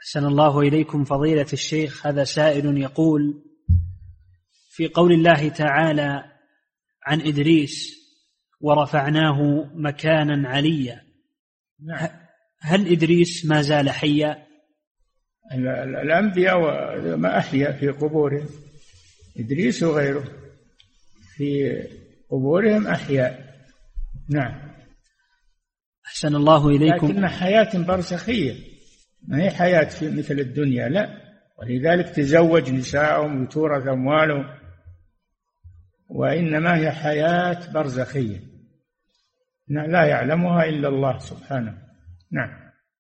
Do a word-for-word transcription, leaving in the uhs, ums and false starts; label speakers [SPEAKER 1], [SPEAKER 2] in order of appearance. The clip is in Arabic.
[SPEAKER 1] أحسن الله إليكم فضيلة الشيخ. هذا سائل يقول: في قول الله تعالى عن إدريس ورفعناه مكانا عليا،
[SPEAKER 2] نعم.
[SPEAKER 1] هل إدريس ما زال حيا؟
[SPEAKER 2] الأنبياء ما أحيا في قبورهم، إدريس وغيره في قبورهم أحياء. نعم.
[SPEAKER 1] أحسن الله إليكم.
[SPEAKER 2] لكن حياة برزخية، ما هي حياة في مثل الدنيا، لا. ولذلك تزوج نساءهم وتورث أموالهم، وإنما هي حياة برزخية لا يعلمها إلا الله سبحانه. نعم.